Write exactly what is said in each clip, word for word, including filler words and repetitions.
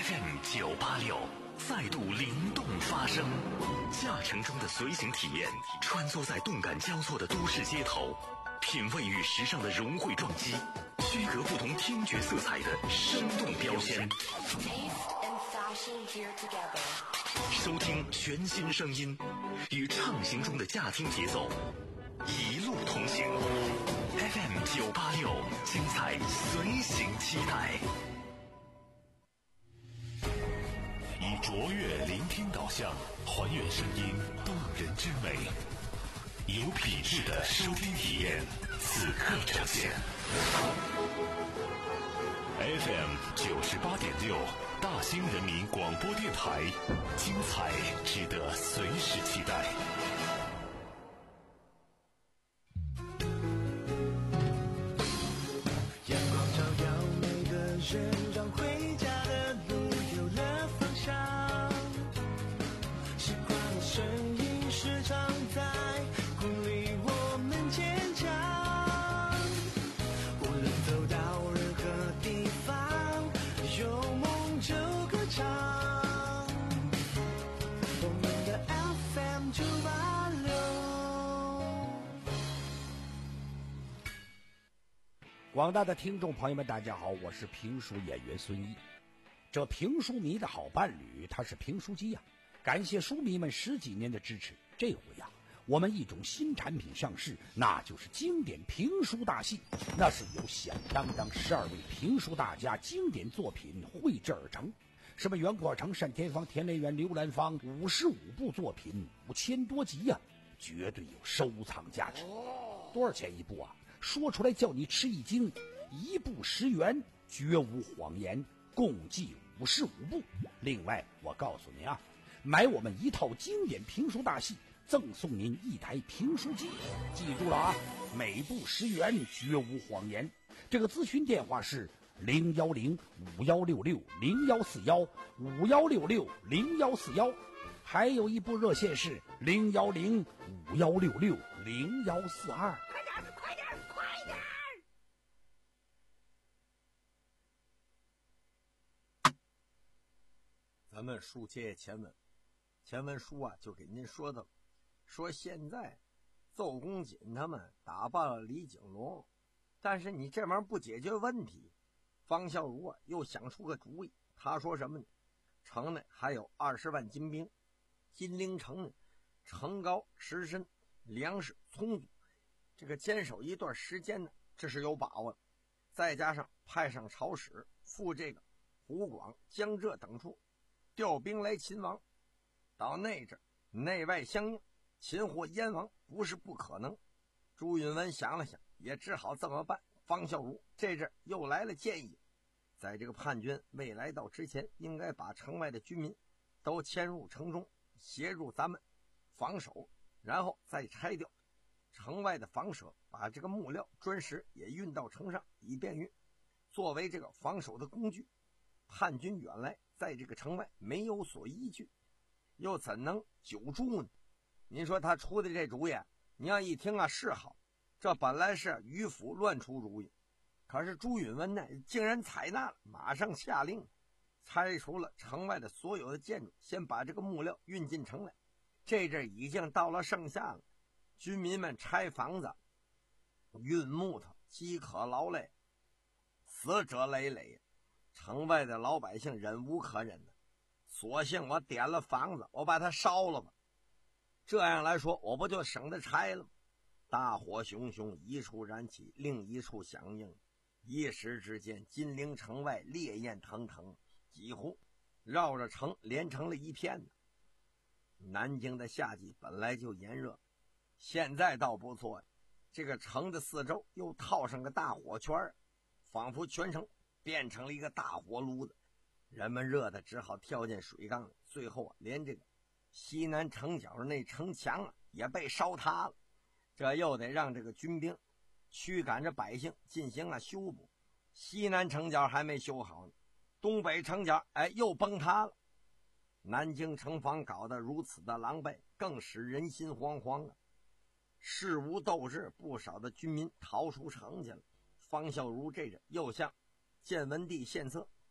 F M 九八六再度灵动发声，驾乘中的随行体验，穿梭在动感交错的都市街头，品味与时尚的融汇撞击，区隔不同听觉色彩的生动标签。收听全新声音，与畅行中的驾听节奏，一路同行。F M 九八六，精彩随行期待。以卓越聆听导向，还原声音动人之美，有品质的收听体验，此刻呈现。F M 九十八点六，大兴人民广播电台，精彩值得随时期待。 阳光照耀每个人，让回家的路有了方向。习惯的声音时常在鼓励我们坚强。无论走到任何地方，有梦就歌唱。我们的 F M 九八六。 广大的听众朋友们，大家好，我是评书演员孙一。这评书迷的好伴侣，他是评书机呀、啊。感谢书迷们十几年的支持，这回呀、啊，我们一种新产品上市，那就是经典评书大戏。那是由响当当十二位评书大家经典作品绘制而成，什么袁阔成、单田芳、田连元、刘兰芳，五十五部作品，五千多集呀、啊，绝对有收藏价值。多少钱一部啊？说出来叫你吃一惊，一部十元，绝无谎言，共计五十五部。另外我告诉您啊，买我们一套经典评书大戏，赠送您一台评书机。记住了啊，每部十元，绝无谎言。这个咨询电话是零幺零五幺六六零幺四幺五幺六六零幺四幺，还有一部热线是零幺零五幺六六零幺四二。 快点，快点，快点！ 咱们书接前文，前文书啊就给您说的，说现在邹公瑾他们打败了李景龙，但是你这玩意儿不解决问题。方孝孺啊又想出个主意，他说什么呢？城内还有二十万精兵，金陵城呢城高池深，粮食充足，这个坚守一段时间呢，这是有把握的。再加上派上朝使赴这个湖广、江浙等处调兵来擒王，到那阵内外相应，擒获燕王不是不可能。朱允炆想了想，也只好这么办。方孝孺这阵又来了建议，在这个叛军未来到之前，应该把城外的军民都迁入城中，协助咱们防守，然后再拆掉城外的房舍，把这个木料砖石也运到城上，以便于作为这个防守的工具。叛军远来在这个城外没有所依据，又怎能久住呢？您说他出的这主意，你要一听啊是好，这本来是迂腐乱出主意，可是朱允炆呢竟然采纳了，马上下令拆除了城外的所有的建筑，先把这个木料运进城来。这阵已经到了盛夏了，军民们拆房子运木头饥渴劳累，死者累累，城外的老百姓忍无可忍的，索性我点了房子，我把它烧了吧，这样来说我不就省得拆了吗？大火熊熊，一处燃起，另一处响应，一时之间金陵城外烈焰腾腾，几乎绕着城连成了一片呢。南京的夏季本来就炎热，现在倒不错，这个城的四周又套上个大火圈，仿佛全城变成了一个大火炉子，人们热的只好跳进水缸里，最后啊，连这个西南城角的那城墙啊也被烧塌了。这又得让这个军兵驱赶着百姓进行了修补，西南城角还没修好呢，东北城角哎又崩塌了。南京城防搞得如此的狼狈，更使人心惶惶啊！事无斗志，不少的军民逃出城去了。方孝孺这人又向建文帝献策，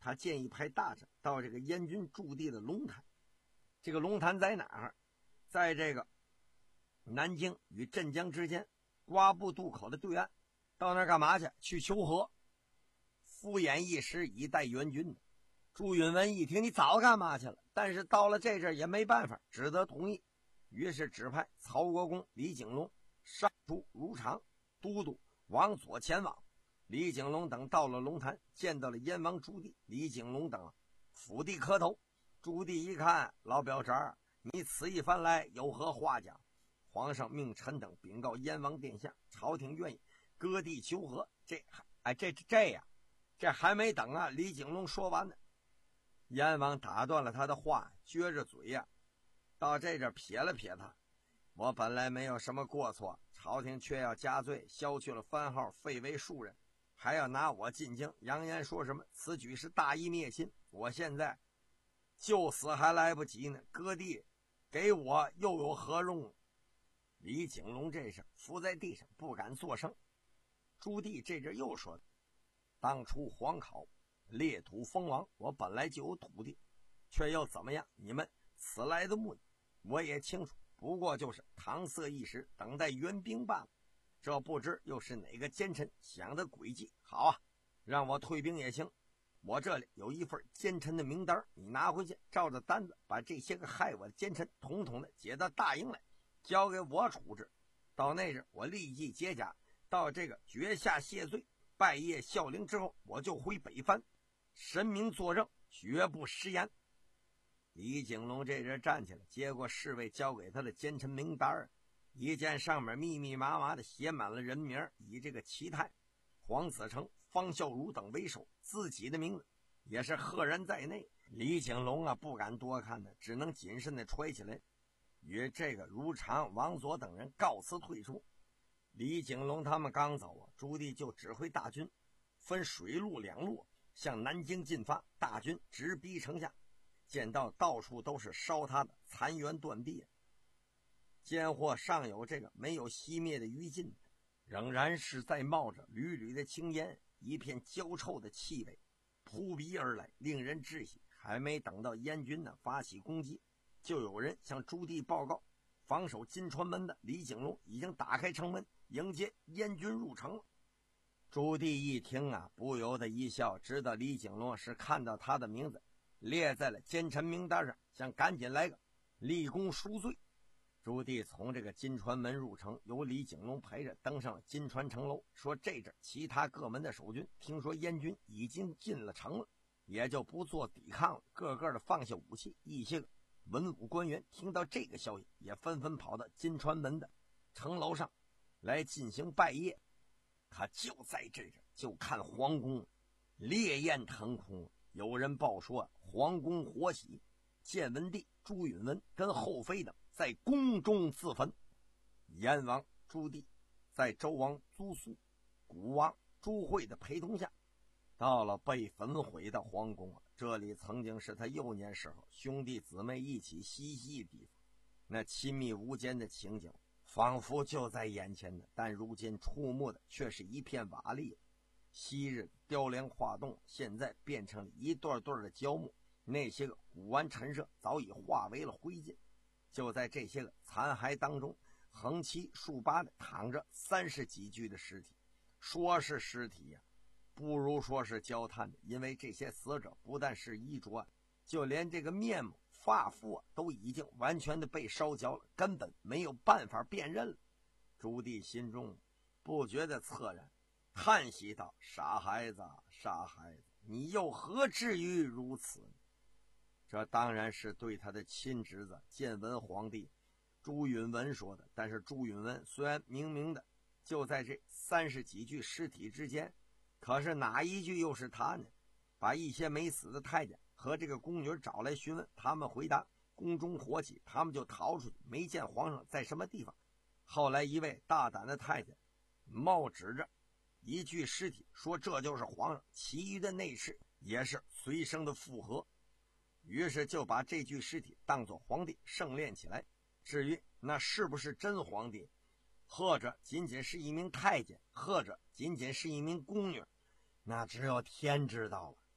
他建议派大臣到这个燕军驻地的龙潭。这个龙潭在哪儿？在这个南京与镇江之间瓜埠渡口的对岸。到那儿干嘛去？去求和，敷衍一时以待援军的。朱允炆一听，你早干嘛去了？但是到了这阵也没办法，只得同意。于是指派曹国公李景龙上书如常，都督往左前往。李景龙等到了龙潭，见到了燕王朱棣。李景龙等伏地磕头。朱棣一看，老表侄儿，你此一番来有何话讲？皇上命臣等禀告燕王殿下，朝廷愿意割地求和。这哎，这这样，这还没等啊！李景龙说完呢，燕王打断了他的话，撅着嘴呀、啊，到这这撇了撇他。我本来没有什么过错，朝廷却要加罪，削去了番号，废为庶人，还要拿我进京，扬言说什么此举是大义灭亲。我现在就死还来不及呢，割地给我又有何用？李景龙这是伏在地上不敢作声。朱棣这阵又说，当初皇考裂土封王，我本来就有土地，却又怎么样？你们此来的目的我也清楚，不过就是搪塞一时，等待援兵罢了。这不知又是哪个奸臣想的诡计。好啊，让我退兵也行，我这里有一份奸臣的名单，你拿回去，照着单子把这些个害我的奸臣统统的解到大营来，交给我处置。到那日我立即解甲，到这个决下谢罪，拜谒孝陵之后，我就回北藩，神明作证，绝不食言。李景龙这人站起来，接过侍卫交给他的奸臣名单，一见上面密密麻麻的写满了人名，以这个齐泰、黄子成、方孝孺等为首，自己的名字也是赫然在内。李景龙啊，不敢多看的，只能谨慎的揣起来，与这个如常、王佐等人告辞退出。李景龙他们刚走啊，朱棣就指挥大军分水陆两路向南京进发，大军直逼城下。见到到处都是烧他的残垣断壁，间或尚有这个没有熄灭的余烬，仍然是在冒着缕缕的青烟，一片焦臭的气味扑鼻而来，令人窒息。还没等到燕军呢发起攻击，就有人向朱棣报告，防守金川门的李景龙已经打开城门迎接燕军入城了。朱棣一听啊，不由得一笑，知道李景龙是看到他的名字列在了奸臣名单上，想赶紧来个立功赎罪。朱棣从这个金川门入城，由李景龙陪着登上了金川城楼，说这阵其他各门的守军听说燕军已经进了城了，也就不做抵抗了，个个的放下武器。一些个文武官员听到这个消息，也纷纷跑到金川门的城楼上来进行拜谒。他就在这阵就看皇宫烈焰腾空，有人报说皇宫火起，建文帝朱允炆跟后妃等在宫中自焚。燕王朱棣在周王租苏、古王朱惠的陪同下，到了被焚毁的皇宫，这里曾经是他幼年时候兄弟姊妹一起嬉戏的地方，那亲密无间的情景仿佛就在眼前的，但如今触目的却是一片瓦砾。昔日雕梁画栋，现在变成了一段段的焦木，那些个古玩陈设早已化为了灰烬。就在这些个残骸当中，横七竖八的躺着三十几具的尸体。说是尸体呀、啊，不如说是焦炭的，因为这些死者不但是衣着，就连这个面目发肤啊，都已经完全的被烧焦了，根本没有办法辨认了。朱棣心中不觉得恻然，叹息道：傻孩子，傻孩子，你又何至于如此呢？这当然是对他的亲侄子建文皇帝朱允炆说的，但是朱允炆虽然明明的就在这三十几具尸体之间，可是哪一具又是他呢？把一些没死的太监和这个宫女找来询问，他们回答宫中火起，他们就逃出去，没见皇上在什么地方。后来一位大胆的太监冒指着一具尸体说这就是皇上，其余的内侍也是随声的附和，于是就把这具尸体当作皇帝圣殓起来。至于那是不是真皇帝，或者仅仅是一名太监，或者仅仅是一名宫女，那只有天知道了。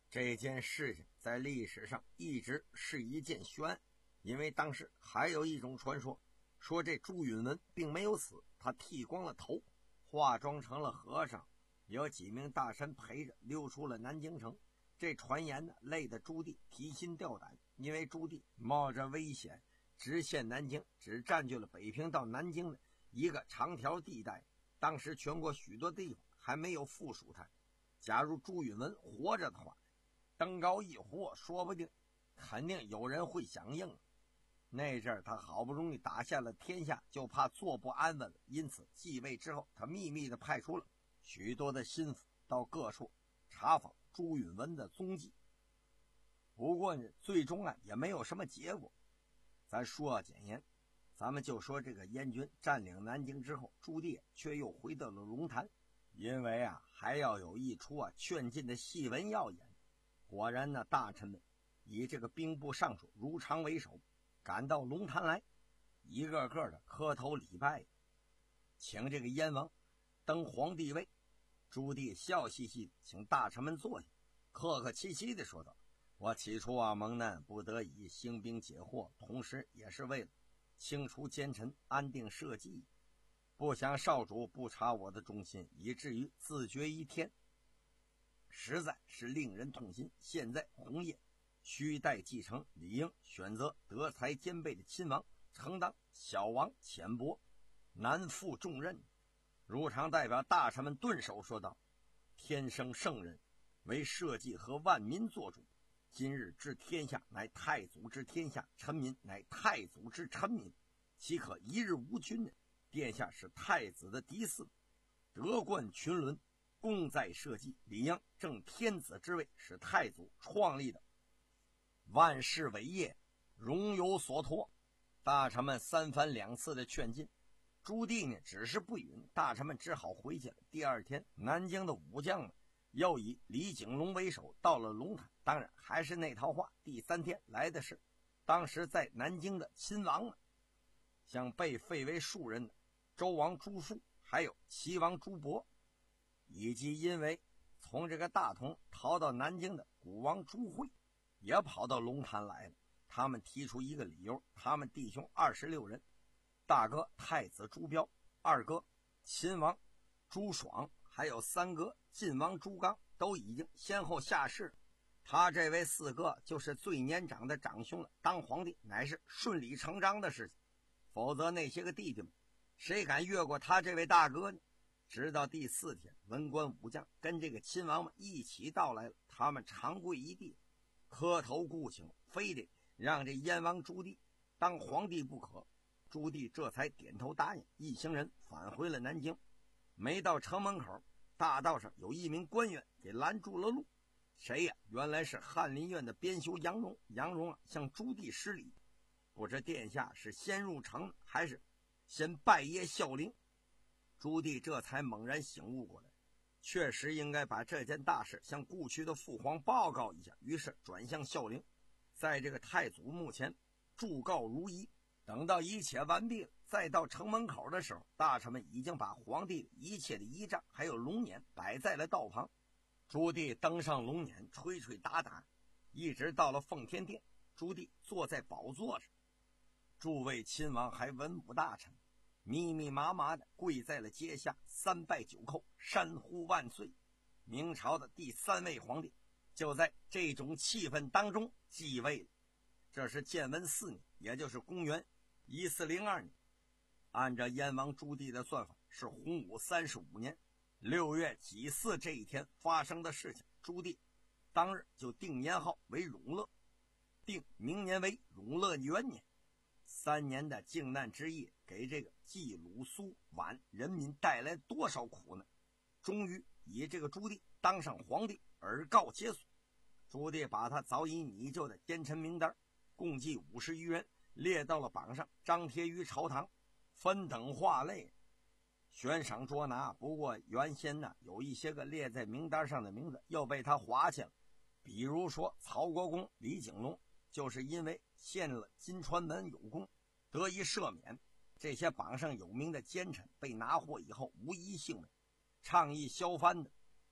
这件事情在历史上一直是一件悬案，因为当时还有一种传说，说这朱允炆并没有死，他剃光了头，化妆成了和尚，有几名大臣陪着溜出了南京城。这传言呢，累得朱棣提心吊胆，因为朱棣冒着危险直线南京，只占据了北平到南京的一个长条地带。当时全国许多地方还没有附属他，假如朱允炆活着的话，登高一呼，说不定肯定有人会响应。那阵儿他好不容易打下了天下，就怕坐不安稳了，因此继位之后，他秘密地派出了许多的心腹到各处查访朱允炆的踪迹。不过呢，最终啊也没有什么结果。咱说简言，咱们就说这个燕军占领南京之后，朱棣却又回到了龙潭，因为啊还要有一出啊劝进的戏文要演。果然呢，大臣们以这个兵部尚书如常为首，赶到龙潭来，一个个的磕头礼拜，请这个燕王登皇帝位。朱棣笑嘻嘻请大臣们坐下，客客气气地说道：我起初啊蒙难，不得已兴兵解惑，同时也是为了清除奸臣，安定社稷，不想少主不察我的忠心，以至于自绝一天，实在是令人痛心。现在红叶须待继承，理应选择德才兼备的亲王，承当小王浅薄，难负重任。如常代表大臣们顿首说道：天生圣人，为社稷和万民做主，今日治天下乃太祖之天下，臣民乃太祖之臣民，岂可一日无君呢？殿下是太子的嫡嗣，德冠群伦，功在社稷，理应正天子之位，是太祖创立的万世伟业，荣有所托。大臣们三番两次的劝进，朱棣呢只是不允，大臣们只好回去了。第二天，南京的武将们又以李景龙为首到了龙潭，当然还是那套话。第三天来的是当时在南京的亲王们，像被废为庶人的周王朱述，还有齐王朱博，以及因为从这个大同逃到南京的古王朱惠，也跑到龙潭来了。他们提出一个理由，他们弟兄二十六人，大哥太子朱标，二哥秦王朱爽，还有三哥晋王朱刚，都已经先后下世了。他这位四哥就是最年长的长兄了，当皇帝乃是顺理成章的事情，否则那些个弟弟们谁敢越过他这位大哥呢？直到第四天，文官武将跟这个亲王们一起到来了，他们长跪一地，磕头顾请，非得让这燕王朱棣当皇帝不可。朱棣这才点头答应，一行人返回了南京。没到城门口，大道上有一名官员给拦住了路。谁呀？原来是翰林院的编修杨荣。杨荣啊，向朱棣施礼，不知殿下是先入城还是先拜谒孝陵。朱棣这才猛然醒悟过来，确实应该把这件大事向故去的父皇报告一下，于是转向孝陵，在这个太祖墓前祝告如仪。等到一切完毕了，再到城门口的时候，大臣们已经把皇帝一切的仪仗还有龙辇摆在了道旁。朱棣登上龙辇，吹吹打打，一直到了奉天殿。朱棣坐在宝座上，诸位亲王还文武大臣密密麻麻的跪在了阶下，三拜九叩，山呼万岁。明朝的第三位皇帝就在这种气氛当中继位了。这是建文四年，也就是公元一四零二年。按照燕王朱棣的算法，是洪武三十五年六月己巳这一天发生的事情。朱棣当日就定年号为永乐，定明年为永乐元年。三年的靖难之役给这个冀鲁苏皖人民带来多少苦呢？终于以这个朱棣当上皇帝而告结束。朱棣把他早已拟就的奸臣名单共计五十余人列到了榜上，张贴于朝堂，分等划类，悬赏捉拿。不过原先呢，有一些个列在名单上的名字又被他划去了，比如说曹国公李景龙，就是因为献了金川门有功得以赦免。这些榜上有名的奸臣被拿获以后无一幸免，倡议削藩的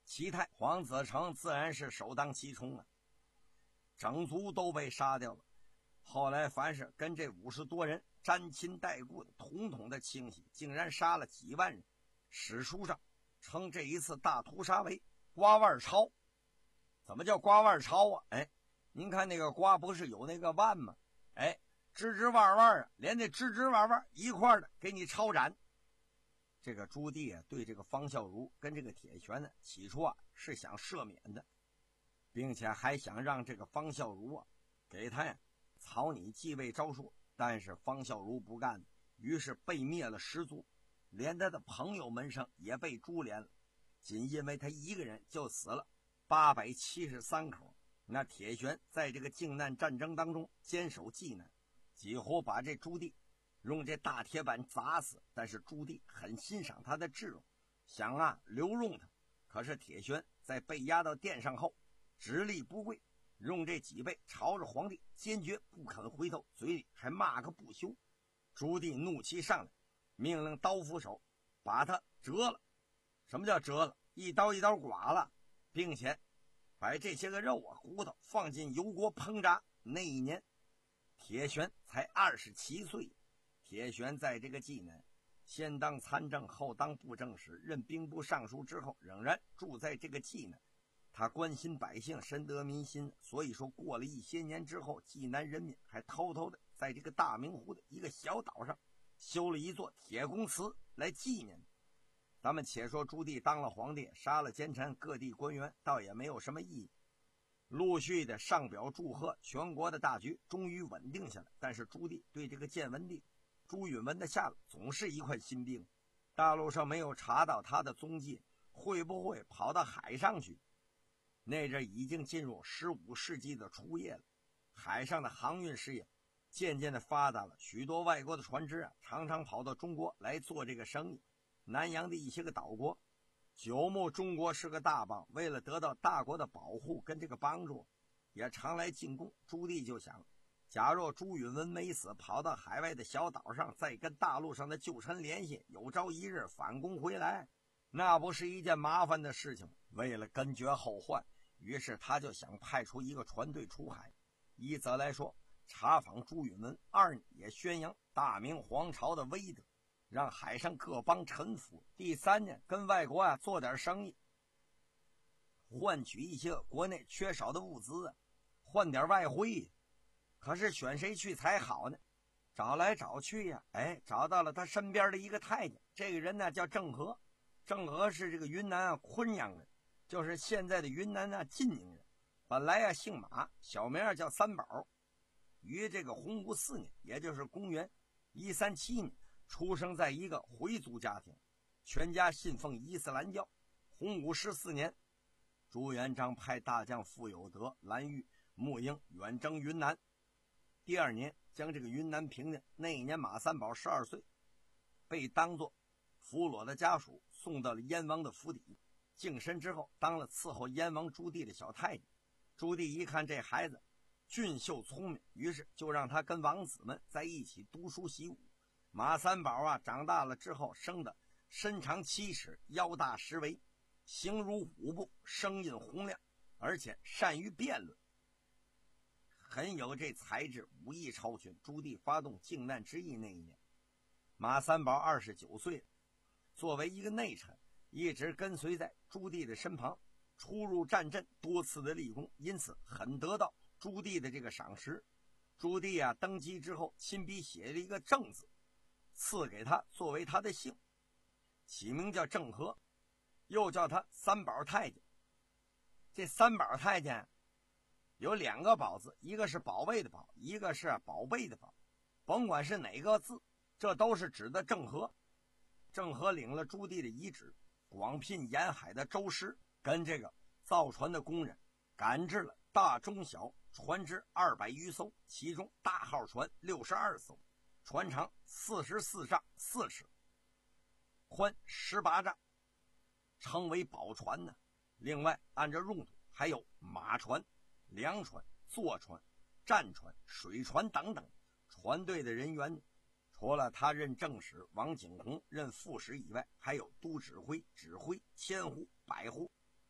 齐泰、黄子成自然是首当其冲啊，整族都被杀掉了。后来凡是跟这五十多人沾亲带故的，统统的清洗，竟然杀了几万人。史书上称这一次大屠杀为瓜腕抄。怎么叫瓜腕抄啊？哎，您看那个瓜不是有那个腕吗？哎，枝枝弯弯啊，连那枝枝弯弯一块的给你抄斩。这个朱棣啊，对这个方孝孺跟这个铁拳呢，起初啊是想赦免的，并且还想让这个方孝孺啊给他呀草拟继位诏书，但是方孝孺不干，于是被灭了十族，连他的朋友门生也被株连了。仅因为他一个人就死了八百七十三口。那铁拳在这个靖难战争当中坚守济南，几乎把这朱棣用这大铁板砸死。但是朱棣很欣赏他的智勇，想啊留用他。可是铁拳在被押到殿上后直立不跪，用这脊背朝着皇帝，坚决不肯回头，嘴里还骂个不休。朱棣怒气上来，命令刀斧手把他折了。什么叫折了？一刀一刀剐了，并且把这些个肉啊骨头放进油锅烹炸。那一年铁拳才二十七岁。铁拳在这个济南先当参政，后当布政使，任兵部尚书之后，仍然住在这个济南。他关心百姓，深得民心，所以说过了一些年之后，济南人民还偷偷的在这个大明湖的一个小岛上修了一座铁公祠来纪念。咱们且说朱棣当了皇帝，杀了奸臣，各地官员倒也没有什么意义，陆续的上表祝贺，全国的大局终于稳定下来。但是朱棣对这个建文帝朱允炆的下落总是一块心病，大陆上没有查到他的踪迹，会不会跑到海上去？那阵已经进入十五世纪的初叶了，海上的航运事业渐渐的发达了，许多外国的船只啊，常常跑到中国来做这个生意。南洋的一些个岛国久目中国是个大邦，为了得到大国的保护跟这个帮助，也常来进贡。朱棣就想，假若朱允炆没死，跑到海外的小岛上，再跟大陆上的旧臣联系，有朝一日反攻回来，那不是一件麻烦的事情吗？为了根绝后患，于是他就想派出一个船队出海，一则来说查访朱允炆，二也宣扬大明皇朝的威德，让海上各邦臣服。第三呢，跟外国啊做点生意，换取一些国内缺少的物资啊，换点外汇。可是选谁去才好呢？找来找去呀、啊，哎，找到了他身边的一个太监。这个人呢叫郑和，郑和是这个云南啊昆阳人，就是现在的云南啊晋宁人。本来啊姓马，小名叫三宝，于这个洪武四年，也就是公元一三七年，出生在一个回族家庭，全家信奉伊斯兰教。洪武十四年，朱元璋派大将傅有德、蓝玉、穆英远征云南，第二年将这个云南平定。那一年马三宝十二岁，被当作俘虏的家属送到了燕王的府邸，净身之后当了伺候燕王朱棣的小太监。朱棣一看这孩子俊秀聪明，于是就让他跟王子们在一起读书习武。马三宝啊长大了之后，生的身长七尺，腰大十围，形如虎步，声音洪亮，而且善于辩论，很有这才智，武艺超群。朱棣发动靖难之役那一年，马三宝二十九岁，作为一个内臣，一直跟随在朱棣的身旁，出入战阵，多次的立功，因此很得到朱棣的这个赏识。朱棣啊登基之后，亲笔写了一个郑字，赐给他作为他的姓，起名叫郑和，又叫他三宝太监。这三宝太监有两个宝字，一个是保卫的保，一个是宝贝的宝。甭管是哪个字，这都是指的郑和。郑和领了朱棣的遗旨，广聘沿海的舟师跟这个造船的工人，赶制了大中小船只二百余艘，其中大号船六十二艘，船长四十四丈四尺，宽十八丈，称为宝船呢。另外按照用途还有马船、粮船、坐船、战船、水船等等。船队的人员除了他任正使王景洪任副使以外，还有都指挥、指挥、千户、百户，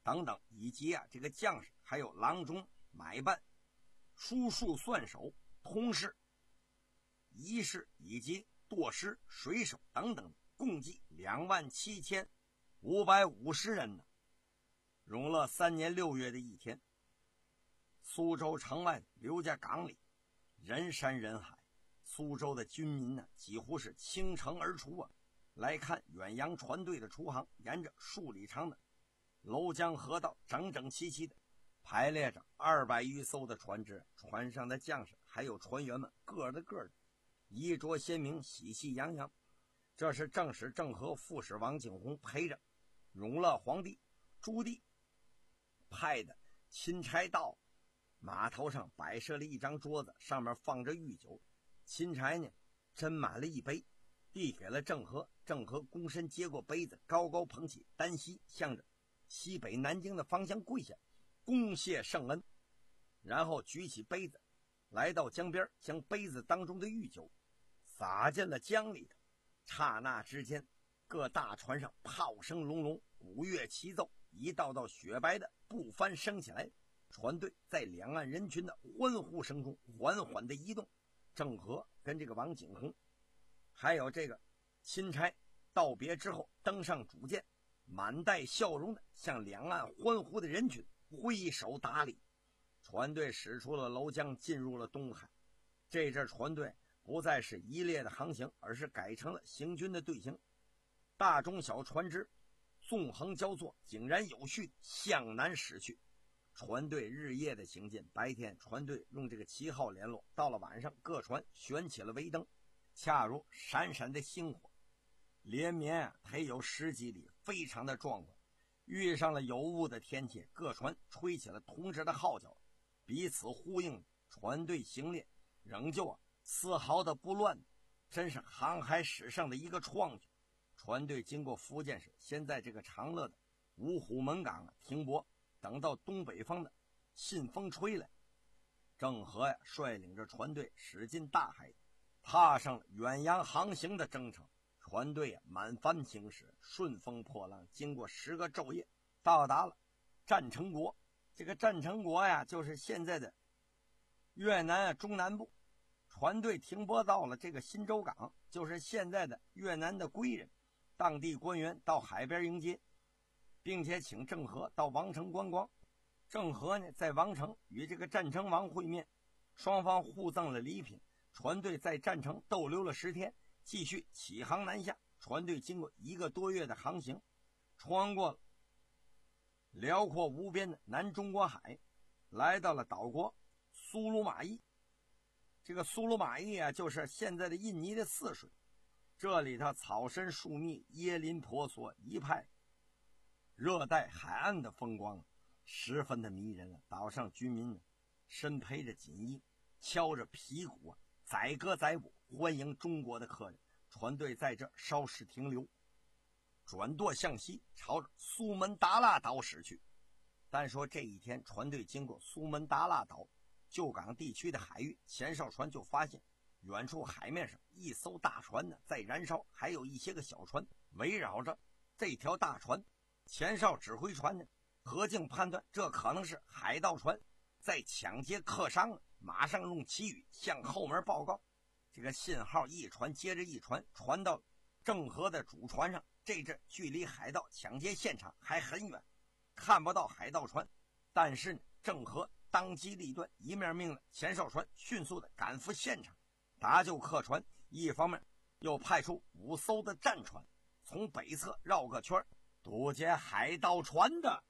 等等，以及啊这个将士，还有郎中、买办、书数算手、通事、仪式以及舵师、水手等等，共计两万七千五百五十人呢。永乐三年六月的一天，苏州城外刘家港里人山人海，苏州的军民呢几乎是倾城而出啊，来看远洋船队的出航。沿着数里长的娄江河道，整整齐齐的排列着二百余艘的船只，船上的将士还有船员们个的个的衣着鲜明，喜气洋洋。这是正史郑和副使王景洪陪着永乐皇帝朱棣派的钦差到码头上摆设了一张桌子，上面放着御酒。钦差呢斟满了一杯，递给了郑和。郑和躬身接过杯子，高高捧起，单膝向着西北南京的方向跪下，恭谢圣恩。然后举起杯子，来到江边，将杯子当中的御酒洒进了江里头。刹那之间，各大船上炮声隆隆，鼓乐齐奏，一道道雪白的布帆升起来，船队在两岸人群的欢呼声中缓缓地移动。郑和跟这个王景洪还有这个钦差道别之后，登上主舰，满带笑容的向两岸欢呼的人群挥手打理。船队驶出了娄江，进入了东海。这阵船队不再是一列的航行，而是改成了行军的队形，大中小船只纵横交错，井然有序向南驶去。船队日夜的行进，白天船队用这个旗号联络，到了晚上各船悬起了微灯，恰如闪闪的星火，连绵啊还有十几里，非常的壮观。遇上了有雾的天气，各船吹起了同志的号角，彼此呼应，船队行列仍旧啊丝毫的不乱，真是航海史上的一个创举。船队经过福建省，先在这个长乐的五虎门港啊停泊，等到东北方的信风吹来，郑和呀率领着船队驶进大海，踏上了远洋航行的征程。船队啊满帆行驶，顺风破浪，经过十个昼夜，到达了占城国。这个占城国呀就是现在的越南啊中南部。船队停泊到了这个新洲港，就是现在的越南的归仁。当地官员到海边迎接，并且请郑和到王城观光。郑和呢在王城与这个占城王会面，双方互赠了礼品。船队在占城逗留了十天，继续起航南下。船队经过一个多月的航行，穿过了辽阔无边的南中国海，来到了岛国苏鲁马伊。这个苏鲁马伊啊就是现在的印尼的泗水，这里头草深树密，椰林婆娑，一派热带海岸的风光，十分的迷人啊。岛上居民呢身披着锦衣，敲着皮鼓啊，载歌载舞，欢迎中国的客人。船队在这稍事停留，转舵向西，朝着苏门答腊岛驶去。单说这一天，船队经过苏门答腊岛旧港地区的海域，钱少船就发现远处海面上一艘大船呢在燃烧，还有一些个小船围绕着这条大船。钱少指挥船呢，何竟判断这可能是海盗船在抢劫客商，马上用旗语向后门报告。这个信号一传接着一传，传到郑和的主船上。这阵距离海盗抢劫现场还很远，看不到海盗船，但是呢郑和当机立断，一面命令钱少船迅速的赶赴现场搭救客船，一方面又派出五艘的战船从北侧绕个圈，堵截海盗船的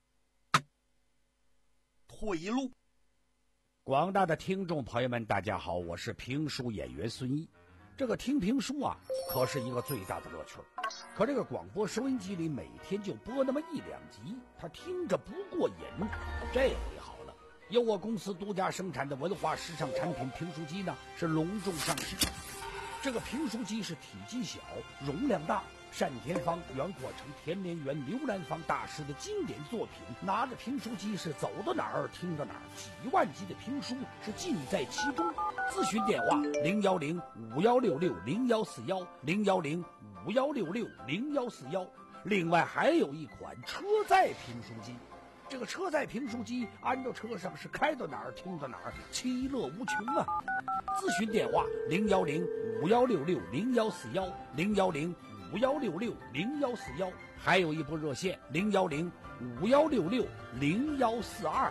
退路。 广大的听众朋友们大家好，我是评书演员孙一。这个听评书啊可是一个最大的乐趣，可这个广播收音机里每天就播那么一两集，他听着不过瘾。这回好了，由我公司独家生产的文化时尚产品评书机呢是隆重上市。这个评书机是体积小，容量大，单田芳、袁阔成、田连元、刘兰芳大师的经典作品，拿着评书机是走到哪儿听到哪儿，几万集的评书是尽在其中。咨询电话零幺零五幺六六零幺四幺零幺零五幺六六零幺四幺。另外还有一款车载评书机， 这个车载评书机安到车上是开到哪儿听到哪儿，其乐无穷啊！咨询电话零幺零五幺六六零幺四幺零幺零五幺六六零幺四幺，还有一部热线零幺零五幺六六零幺四二。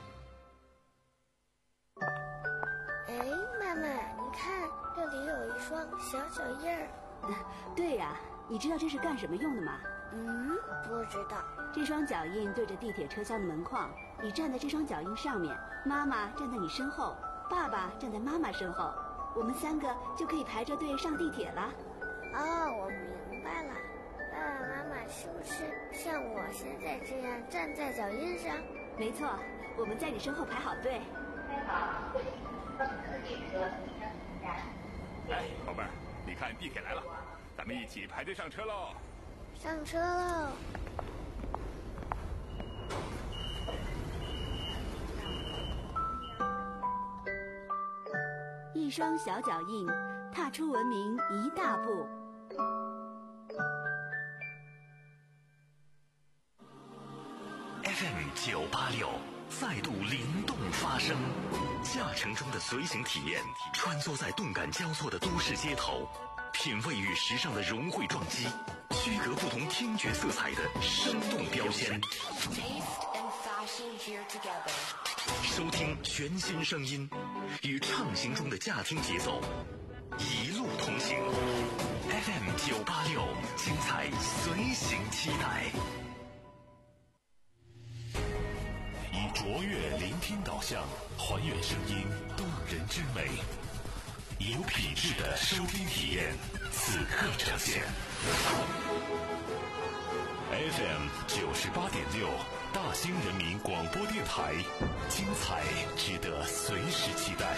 哎，妈妈，你看这里有一双小脚印儿。 对呀、啊，你知道这是干什么用的吗？ 嗯，不知道。 这双脚印对着地铁车厢的门框，你站在这双脚印上面，妈妈站在你身后，爸爸站在妈妈身后，我们三个就可以排着队上地铁了。 哦，我明白了。爸爸妈妈是不是像我现在这样站在脚印上？ 没错，我们在你身后排好队。 开好，上次列车站。 哎，宝贝儿，你看地铁来了，咱们一起排队上车喽！ 上车喽！ 一双小脚印，踏出文明一大步。 F M 九八六再度灵动发声，驾乘中的随行体验，穿梭在动感交错的都市街头，品味与时尚的融汇撞击，区隔不同听觉色彩的生动标签。收听全新声音，与畅行中的驾听节奏，一路同行。F M 九八六，精彩随行期待。以卓越聆听导向，还原声音动人之美，有品质的收听体验，此刻呈现。F M 九十八点六，大兴人民广播电台，精彩值得随时期待。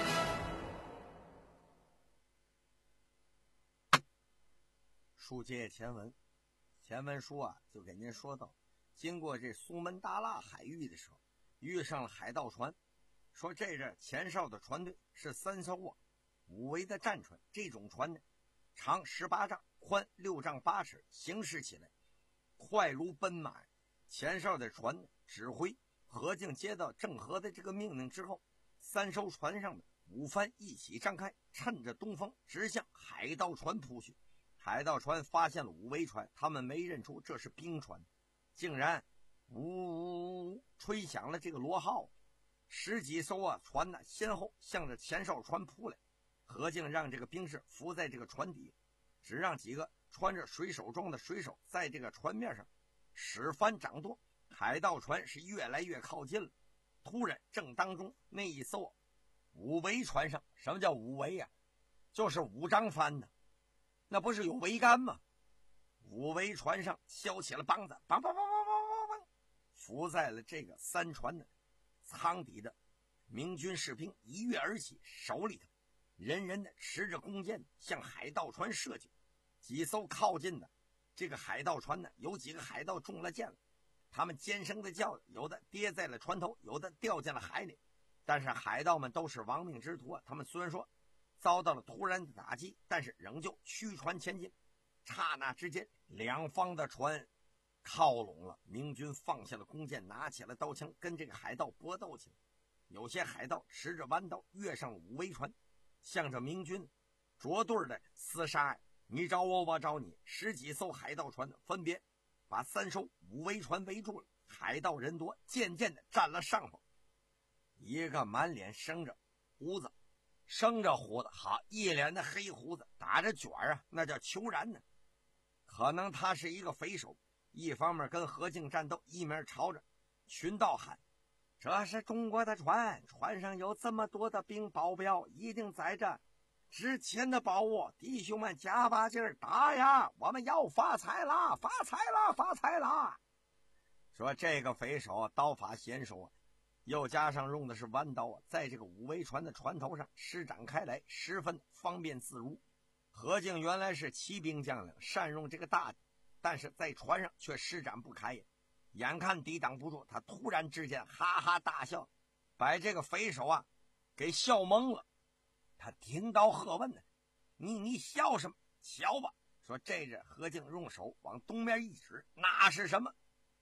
书接前文，前文书啊就给您说到，经过这苏门答腊海域的时候，遇上了海盗船，说这阵前哨的船队是三艘啊五桅的战船，这种船呢长十八丈，宽六丈八尺，行驶起来快如奔马。前哨的船指挥何敬接到郑和的这个命令之后，三艘船上的五帆一起张开，趁着东风直向海盗船扑去。海盗船发现了五桅船，他们没认出这是兵船，竟然呜呜呜吹响了这个螺号，十几艘啊船呢先后向着前哨船扑来。何敬让这个兵士伏在这个船底，只让几个穿着水手装的水手在这个船面上使帆掌舵。海盗船是越来越靠近了，突然正当中那一艘五桅船上，什么叫五桅呀、啊？就是五张帆的，那不是有桅杆吗？五桅船上敲起了梆子，梆梆梆梆梆梆梆，伏在了这个三船的舱底的明军士兵一跃而起，手里头人人的持着弓箭向海盗船射去。几艘靠近的这个海盗船呢，有几个海盗中了箭了，他们尖声的叫，有的跌在了船头，有的掉进了海里。但是海盗们都是亡命之徒啊，他们虽然说遭到了突然的打击，但是仍旧驱船前进。刹那之间，两方的船靠拢了，明军放下了弓箭，拿起了刀枪，跟这个海盗搏斗起来。有些海盗持着弯刀跃上了五桅船，向着明军捉对的厮杀，你找我，我找你。十几艘海盗船分别把三艘五桅船围住了，海盗人多，渐渐的占了上风。一个满脸生着胡子，生着胡子，好一脸的黑胡子，打着卷啊，那叫虬髯呢。可能他是一个匪首，一方面跟何敬战斗，一面朝着群盗喊：这是中国的船，船上有这么多的兵保镖，一定载着值钱的宝物，弟兄们加把劲儿打呀，我们要发财啦，发财啦，发财啦。说这个匪首刀法娴熟啊，又加上用的是弯刀啊，在这个五桅船的船头上施展开来，十分方便自如。何敬原来是骑兵将领，善用这个大的，但是在船上却施展不开呀。眼看抵挡不住，他突然之间哈哈大笑，把这个匪首啊给笑懵了。他听到喝问呢，你你笑什么？瞧吧！说这阵何敬用手往东边一指，那是什么？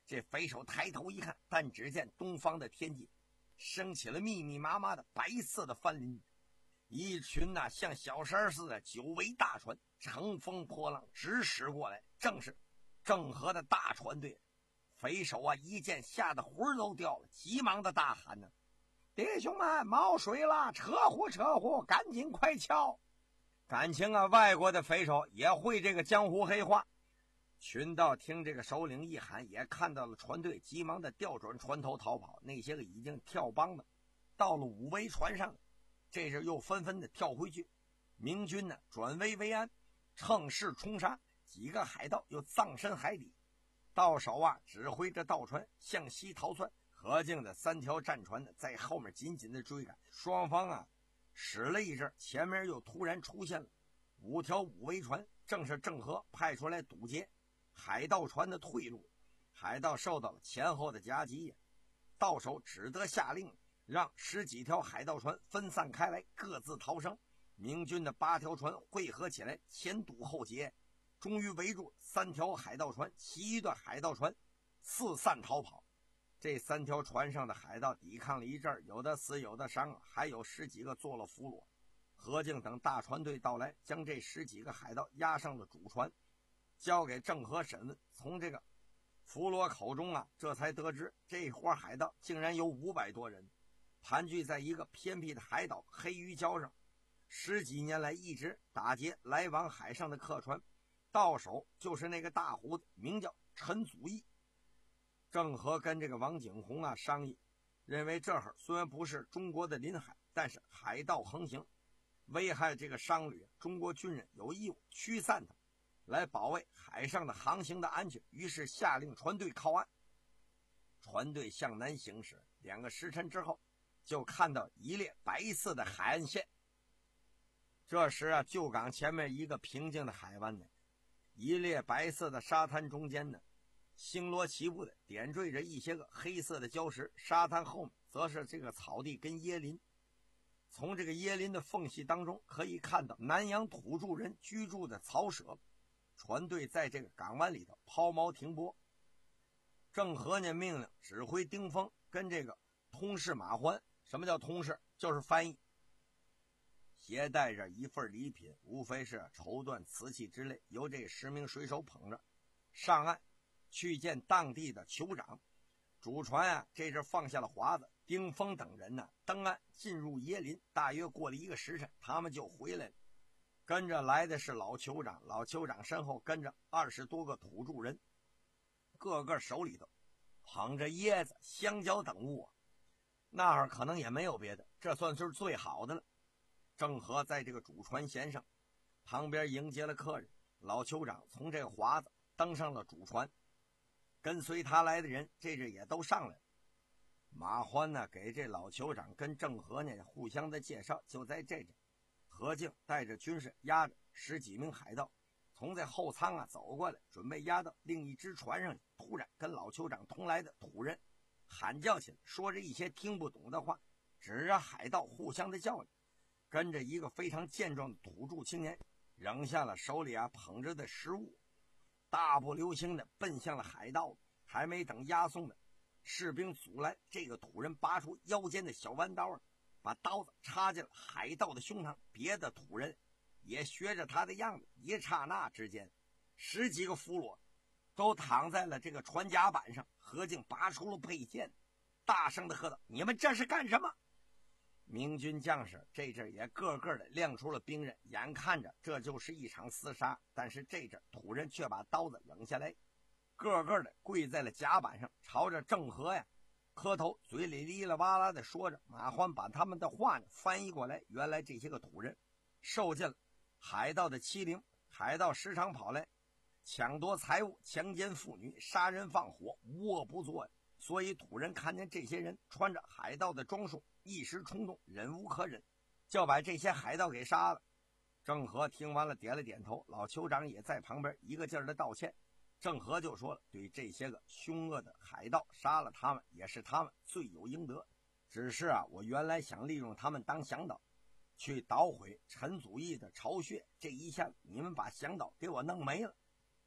这匪首抬头一看，但只见东方的天际升起了密密麻麻的白色的帆林，一群呐、啊、像小山似的九桅大船乘风破浪直驶过来，正是郑和的大船队。匪首啊一见吓得魂都掉了，急忙的大喊呢：“弟兄们，冒水了，扯呼扯呼，赶紧快瞧！”感情啊，外国的匪首也会这个江湖黑话。群盗听这个首领一喊，也看到了船队，急忙的调转船头逃跑。那些个已经跳帮的到了五桅船上，这时又纷纷的跳回去。明军呢转危为安，乘势冲杀，几个海盗又葬身海底。到手啊指挥着盗船向西逃窜，何进的三条战船呢在后面紧紧的追赶。双方啊使了一阵，前面又突然出现了五条五桅船，正是郑和派出来堵截海盗船的退路。海盗受到了前后的夹击，到手只得下令让十几条海盗船分散开来，各自逃生。明军的八条船汇合起来，前堵后截，终于围住三条海盗船，其余的海盗船四散逃跑。这三条船上的海盗抵抗了一阵，有的死有的伤，还有十几个做了俘虏。何进等大船队到来，将这十几个海盗押上了主船，交给郑和审问。从这个俘虏口中啊，这才得知这伙海盗竟然有五百多人，盘踞在一个偏僻的海岛黑鱼礁上，十几年来一直打劫来往海上的客船，到手就是那个大胡子，名叫陈祖义。郑和跟这个王景洪啊商议，认为这会儿虽然不是中国的临海，但是海盗横行，危害这个商旅，中国军人有义务驱散他们，来保卫海上的航行的安全。于是下令船队靠岸。船队向南行驶，两个时辰之后，就看到一列白色的海岸线。这时啊，旧港前面一个平静的海湾呢，一列白色的沙滩中间呢，星罗棋布的点缀着一些个黑色的礁石，沙滩后面则是这个草地跟椰林。从这个椰林的缝隙当中可以看到南洋土著人居住的草舍。船队在这个港湾里头抛锚停泊。郑和呢命令指挥丁峰跟这个通事马欢，什么叫通事？就是翻译，携带着一份礼品，无非是绸缎、瓷器之类，由这十名水手捧着上岸去见当地的酋长。主船啊这时放下了华子，丁峰等人呢登岸进入椰林。大约过了一个时辰，他们就回来了。跟着来的是老酋长，老酋长身后跟着二十多个土著人，个个手里头捧着椰子、香蕉等物啊。那会儿可能也没有别的，这算是最好的了。郑和在这个主船舷上旁边迎接了客人，老酋长从这个华子登上了主船，跟随他来的人这这也都上来了。马欢呢给这老酋长跟郑和呢互相的介绍。就在这阵，何进带着军士押着十几名海盗从在后舱啊走过来，准备押到另一只船上去。突然跟老酋长同来的土人喊叫起来，说着一些听不懂的话，指着海盗互相的较量。跟着一个非常健壮的土著青年扔下了手里啊捧着的食物，大步流星的奔向了海盗。还没等押送的士兵阻拦，这个土人拔出腰间的小弯刀，把刀子插进了海盗的胸膛。别的土人也学着他的样子，一刹那之间，十几个俘虏都躺在了这个船甲板上。何进拔出了佩剑，大声的喝道：“你们这是干什么？”明军将士这阵也个个的亮出了兵刃，眼看着这就是一场厮杀。但是这阵土人却把刀子扔下来，个个的跪在了甲板上，朝着郑和呀磕头，嘴里哩啦哇啦的说着。马欢把他们的话呢翻译过来，原来这些个土人受尽了海盗的欺凌，海盗时常跑来抢夺财物、强奸妇女、杀人放火，无恶不作。所以土人看见这些人穿着海盗的装束，一时冲动，忍无可忍，就把这些海盗给杀了。郑和听完了点了点头，老酋长也在旁边一个劲儿的道歉。郑和就说了，对这些个凶恶的海盗，杀了他们也是他们罪有应得。只是啊，我原来想利用他们当向导，去捣毁陈祖义的巢穴，这一下你们把向导给我弄没了。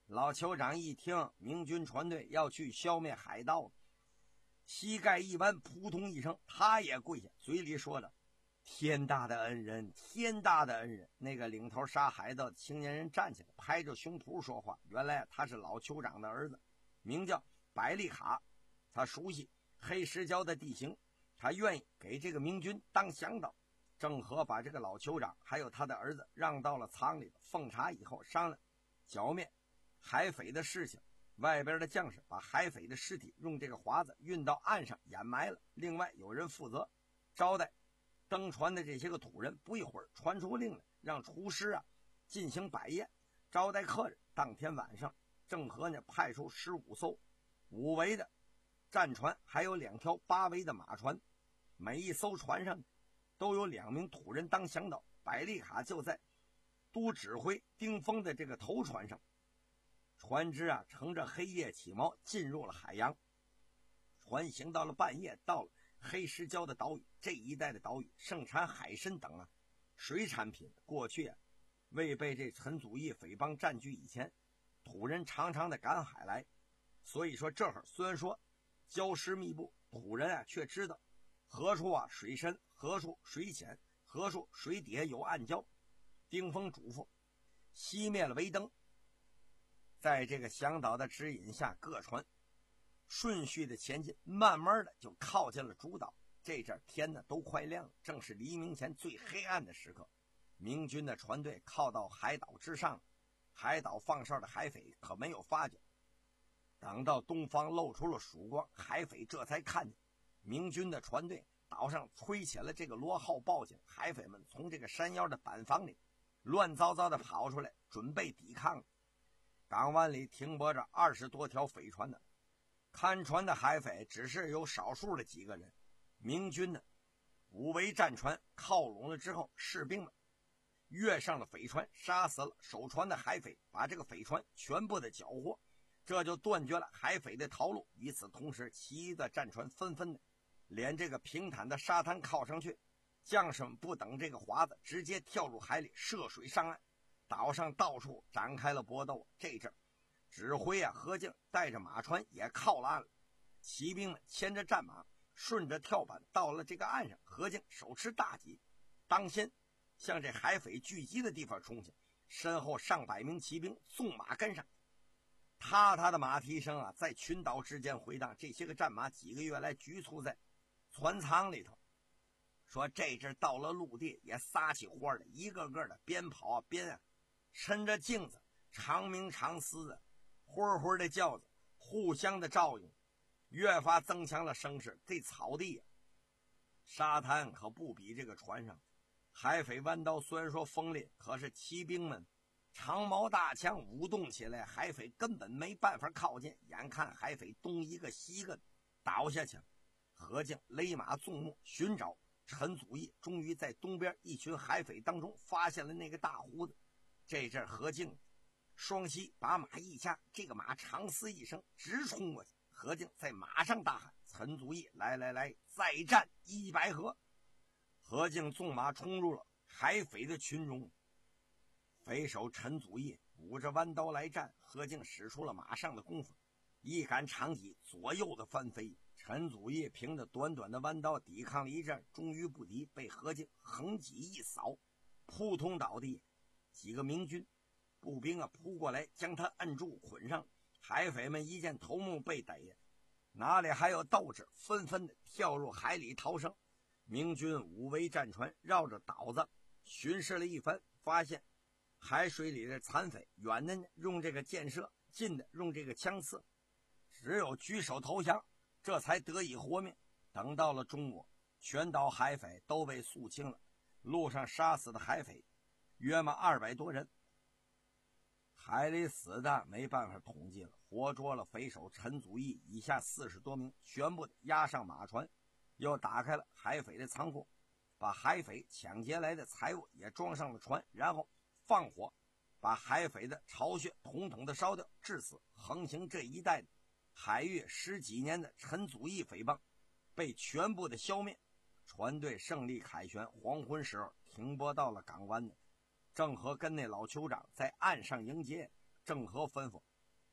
老酋长一听明军船队要去消灭海盗，膝盖一弯，扑通一声，他也跪下，嘴里说着：“天大的恩人，天大的恩人！”那个领头杀海盗的青年人站起来，拍着胸脯说话。原来他是老酋长的儿子，名叫百利卡。他熟悉黑石礁的地形，他愿意给这个明军当向导。郑和把这个老酋长还有他的儿子让到了舱里，奉茶以后商量剿灭海匪的事情。外边的将士把海匪的尸体用这个华子运到岸上掩埋了，另外有人负责招待登船的这些个土人。不一会儿传出令来，让厨师啊进行摆宴招待客人。当天晚上，郑和呢派出十五艘五桅的战船，还有两条八桅的马船，每一艘船上都有两名土人当向导。百利卡就在都指挥丁峰的这个头船上。船只啊乘着黑夜起锚，进入了海洋。船行到了半夜，到了黑石礁的岛屿。这一带的岛屿盛产海参等啊水产品。过去啊未被这陈祖义匪帮占据以前，土人常常的赶海来，所以说这会儿虽然说礁石密布，土人啊却知道何处啊水深，何处水浅，何处水底下有暗礁。丁峰嘱咐熄灭了桅灯，在这个向导的指引下，各船顺序的前进，慢慢的就靠近了主岛。这阵天呢都快亮了，正是黎明前最黑暗的时刻。明军的船队靠到海岛之上，海岛放哨的海匪可没有发觉。等到东方露出了曙光，海匪这才看见明军的船队岛上吹起了这个螺号报警。海匪们从这个山腰的板房里乱糟糟的跑出来，准备抵抗。港湾里停泊着二十多条匪船的，看船的海匪只是有少数的几个人。明军的五桅战船靠拢了之后，士兵们跃上了匪船，杀死了守船的海匪，把这个匪船全部的缴获，这就断绝了海匪的逃路。与此同时，其余的战船纷纷的连这个平坦的沙滩靠上去，将士们不等这个华子，直接跳入海里涉水上岸。岛上到处展开了搏斗。这阵指挥啊何敬带着马船也靠了岸了，骑兵们牵着战马顺着跳板到了这个岸上。何敬手持大戟，当先向这海匪聚集的地方冲去，身后上百名骑兵纵马跟上。踏踏的马蹄声啊在群岛之间回荡。这些个战马几个月来局促在船舱里头，说这阵到了陆地也撒起欢来，一个个的边跑啊边啊抻着镜子，长鸣长嘶啊，呼呼的叫着，互相的照应，越发增强了声势。这草地啊沙滩可不比这个船上。海匪弯刀虽然说锋利，可是骑兵们长矛大枪舞动起来，海匪根本没办法靠近。眼看海匪东一个西一个倒下去，何敬勒马纵目寻找陈祖义，终于在东边一群海匪当中发现了那个大胡子。这阵何敬双膝把马一掐，这个马长嘶一声直冲过去。何敬在马上大喊：“陈祖义，来来来，再战一百合！”何敬纵马冲入了海匪的群中，匪首陈祖义舞着弯刀来战。何敬使出了马上的功夫，一杆长戟左右的翻飞。陈祖义凭着短短的弯刀抵抗了一阵，终于不敌，被何敬横戟一扫，扑通倒地。几个明军步兵啊扑过来，将他摁住捆上。海匪们一见头目被逮，哪里还有斗志，纷纷的跳入海里逃生。明军五桅战船绕着岛子巡视了一番，发现海水里的残匪，远的用这个箭射，近的用这个枪刺，只有举手投降，这才得以活命。等到了中午，全岛海匪都被肃清了，路上杀死的海匪约莫二百多人。海里死的没办法统计了，活捉了匪首陈祖义以下四十多名，全部押上马船，又打开了海匪的仓库，把海匪抢劫来的财物也装上了船，然后放火把海匪的巢穴统统的烧掉，至此横行这一带的海域十几年的陈祖义匪帮被全部的消灭。船队胜利凯旋，黄昏时候停泊到了港湾的。郑和跟那老酋长在岸上迎接。郑和吩咐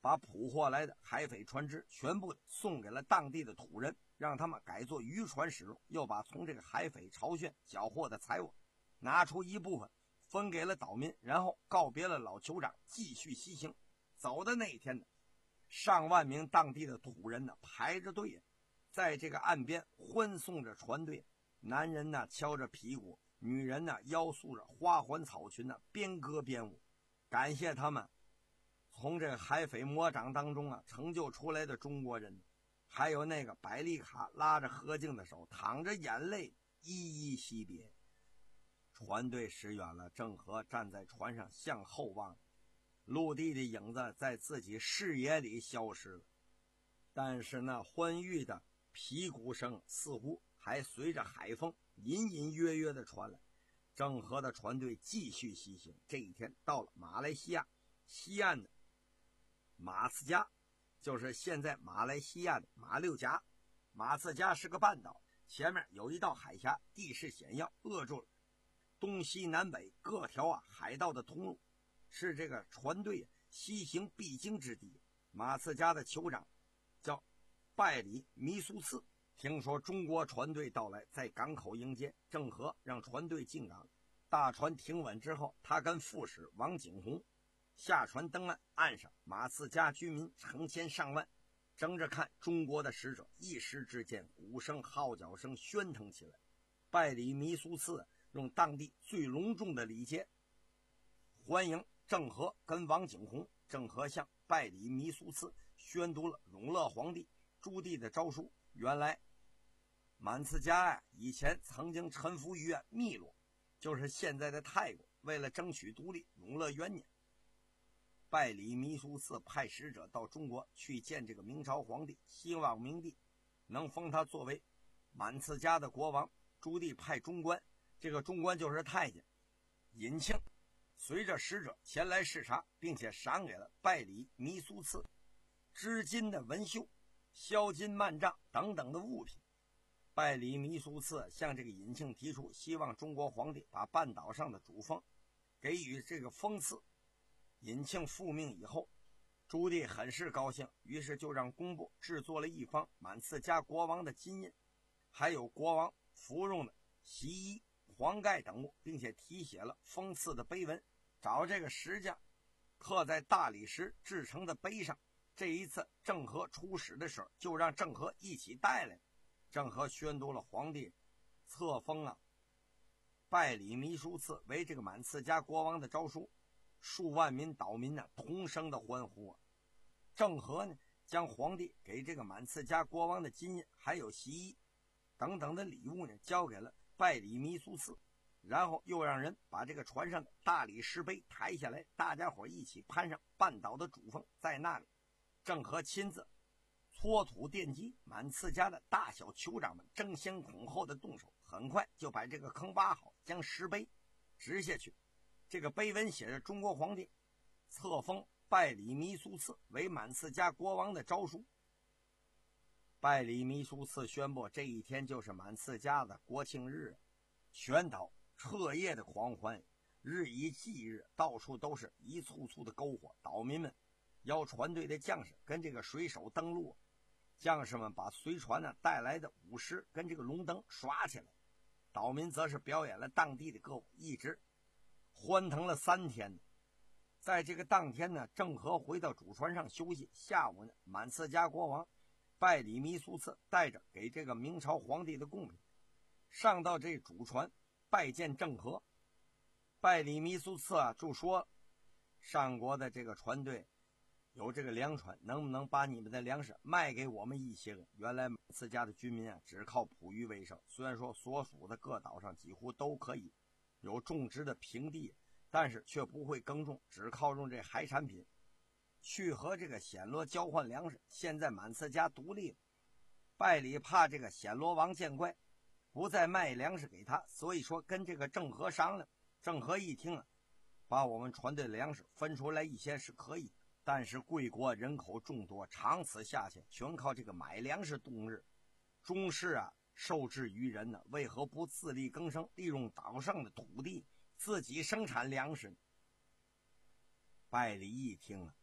把捕获来的海匪船只全部送给了当地的土人，让他们改做渔船使用，又把从这个海匪巢穴缴获的财物拿出一部分分给了岛民，然后告别了老酋长，继续西行。走的那一天呢，上万名当地的土人呢排着队，在这个岸边欢送着船队，男人呢敲着皮鼓，女人呢腰束着花环草裙呢，边歌边舞，感谢他们从这个海匪魔掌当中啊成就出来的中国人。还有那个百利卡拉着何静的手，淌着眼泪依依惜别。船队驶远了，郑和站在船上向后望，陆地的影子在自己视野里消失了，但是那欢愉的皮鼓声似乎还随着海风隐隐约约地传来。郑和的船队继续西行，这一天到了马来西亚西岸的马次加，就是现在马来西亚的马六甲。马次加是个半岛，前面有一道海峡，地势险要，扼住了东西南北各条啊海道的通路，是这个船队西行必经之地。马次加的酋长叫拜里弥苏次，听说中国船队到来，在港口迎接。郑和让船队进港，大船停稳之后，他跟副使王景洪下船登岸，岸上马次加居民成千上万，争着看中国的使者。一时之间，鼓声号角声喧腾起来。拜里弥苏次用当地最隆重的礼节欢迎郑和跟王景洪。郑和向拜里弥苏次宣读了永乐皇帝朱棣的诏书。原来满次加呀，以前曾经臣服于汨罗，就是现在的泰国。为了争取独立，永乐元年，拜里弥苏次派使者到中国去见这个明朝皇帝，希望明帝能封他作为满次加的国王。朱棣派中官，这个中官就是太监尹庆，随着使者前来视察，并且赏给了拜里弥苏次织金的纹绣、销金幔帐等等的物品。拜里弥苏次向这个尹庆提出，希望中国皇帝把半岛上的主封给予这个封赐。尹庆复命以后，朱棣很是高兴，于是就让工部制作了一方满次加国王的金印，还有国王服用的席衣、黄盖等物，并且题写了封赐的碑文，找这个石匠刻在大理石制成的碑上。这一次郑和出使的时候，就让郑和一起带来。郑和宣读了皇帝册封啊拜里弥苏次为这个满次加国王的诏书，数万名岛民呢同声的欢呼啊。郑和呢将皇帝给这个满次加国王的金印还有席衣等等的礼物呢交给了拜里弥苏次，然后又让人把这个船上的大理石碑抬下来，大家伙一起攀上半岛的主峰。在那里，郑和亲自搓土奠基，满次加的大小酋长们争先恐后的动手，很快就把这个坑挖好，将石碑直下去。这个碑文写着中国皇帝册封拜里弥苏次为满次加国王的诏书。拜里弥苏次宣布，这一天就是满次加的国庆日，全岛彻夜的狂欢，日以继日，到处都是一簇簇的篝火。岛民们邀船队的将士跟这个水手登陆，将士们把随船呢带来的舞狮跟这个龙灯耍起来，岛民则是表演了当地的歌舞，一直欢腾了三天。在这个当天呢，郑和回到主船上休息。下午呢，满次加国王拜里弥苏次带着给这个明朝皇帝的贡品上到这主船拜见郑和。拜里弥苏次啊就说，上国的这个船队有这个粮船，能不能把你们的粮食卖给我们一些个？原来满次加的居民啊只靠捕鱼为生，虽然说所属的各岛上几乎都可以有种植的平地，但是却不会耕种，只靠用这海产品去和这个暹罗交换粮食。现在满次加独立了，拜里怕这个暹罗王见怪，不再卖粮食给他，所以说跟这个郑和商量。郑和一听啊，把我们船队的粮食分出来一些是可以，但是贵国人口众多，长此下去全靠这个买粮食度日，中士啊受制于人呢，为何不自力更生，利用岛上的土地自己生产粮食呢？拜里一听啊，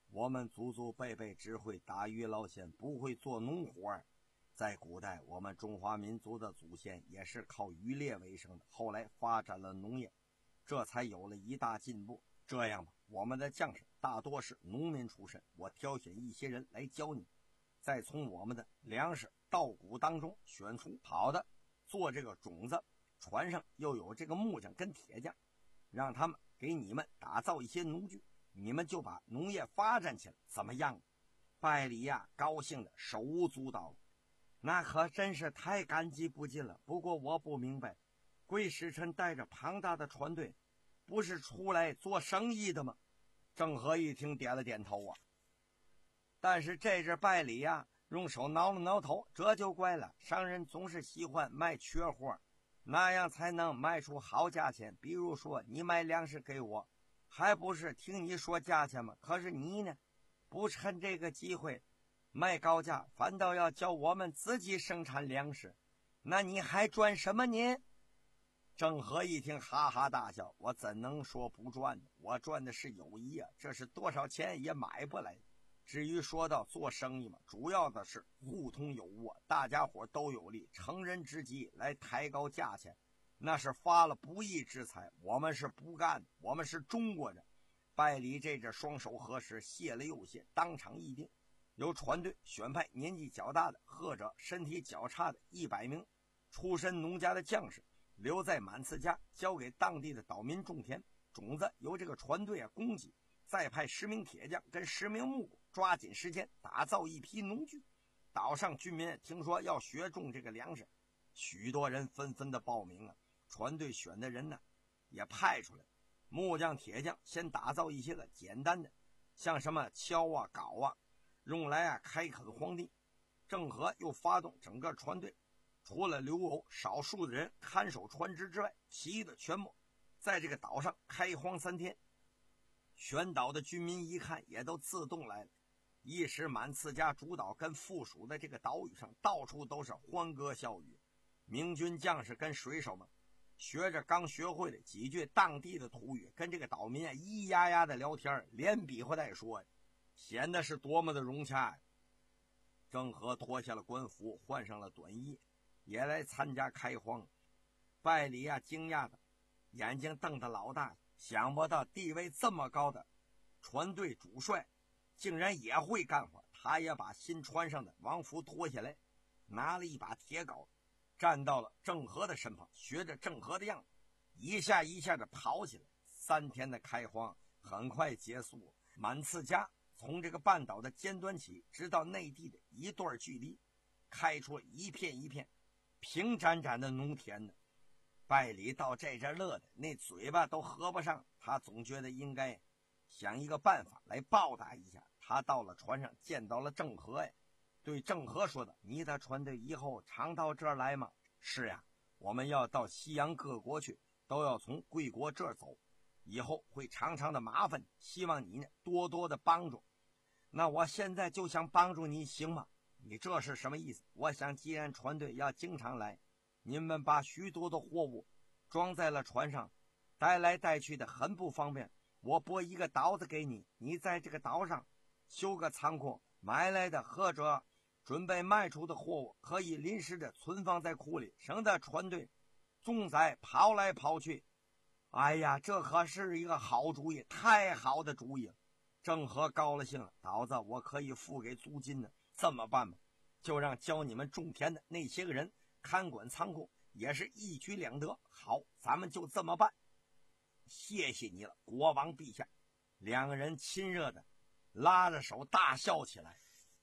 我们祖祖辈辈只会打鱼捞线，不会做农活。在古代，我们中华民族的祖先也是靠渔猎为生的，后来发展了农业，这才有了一大进步。这样吧，我们的将士大多是农民出身，我挑选一些人来教你，再从我们的粮食稻谷当中选出好的，做这个种子。船上又有这个木匠跟铁匠，让他们给你们打造一些农具，你们就把农业发展起来，怎么样？拜里呀，高兴的手舞足蹈。那可真是太感激不尽了。不过我不明白，贵使臣带着庞大的船队，不是出来做生意的吗？郑和一听点了点头啊。但是这只拜里呀，用手挠了挠头，这就怪了。商人总是喜欢卖缺货，那样才能卖出好价钱。比如说你卖粮食给我，还不是听你说价钱吗？可是你呢，不趁这个机会卖高价，反倒要叫我们自己生产粮食，那你还赚什么呢？郑和一听哈哈大笑，我怎能说不赚呢？我赚的是友谊啊，这是多少钱也买不来。至于说到做生意嘛，主要的是互通有无，大家伙都有利，乘人之机来抬高价钱，那是发了不义之财，我们是不干的，我们是中国人。拜里这只双手合十，谢了又谢，当场议定，由船队选派年纪较大的或者身体较差的一百名出身农家的将士，留在满次家，交给当地的岛民种田，种子由这个船队啊供给，再派十名铁匠跟十名木工，抓紧时间打造一批农具。岛上居民听说要学种这个粮食，许多人纷纷的报名啊。船队选的人呢，也派出来，木匠铁匠先打造一些个简单的，像什么锹啊镐啊，用来啊开垦荒地。郑和又发动整个船队，除了留有少数的人看守船只之外，其余的全部在这个岛上开荒三天。选岛的居民一看也都自动来了，一时满次家主岛跟附属的这个岛屿上到处都是欢歌笑语，明军将士跟水手们学着刚学会的几句当地的土语，跟这个岛民啊咿呀呀的聊天，连比划带说，显得是多么的融洽呀。郑和脱下了官服，换上了短衣，也来参加开荒。拜里啊惊讶的眼睛瞪得老大，想不到地位这么高的船队主帅竟然也会干活。他也把新穿上的王服脱下来，拿了一把铁镐，站到了郑和的身旁，学着郑和的样子，一下一下的跑起来。三天的开荒很快结束，满次家从这个半岛的尖端起，直到内地的一段距离，开出了一片一片平展展的农田呢。拜里到这阵乐的那嘴巴都合不上，他总觉得应该想一个办法来报答一下。他到了船上，见到了郑和呀，对郑和说的：“你的船队以后常到这儿来吗？”“是呀，我们要到西洋各国去，都要从贵国这儿走，以后会常常的麻烦你，希望你呢多多的帮助。”“那我现在就想帮助你，行吗？”“你这是什么意思？”“我想既然船队要经常来，你们把许多的货物装在了船上，带来带去的很不方便。我拨一个岛子给你，你在这个岛上修个仓库，买来的或者准备卖出的货物可以临时的存放在库里，省得船队纵载跑来跑去。”“哎呀，这可是一个好主意，太好的主意了。”郑和高了兴了：“岛子我可以付给租金的，这么办吧，就让教你们种田的那些个人看管仓库，也是一举两得。”“好，咱们就这么办。”“谢谢你了，国王陛下。”两个人亲热的拉着手大笑起来。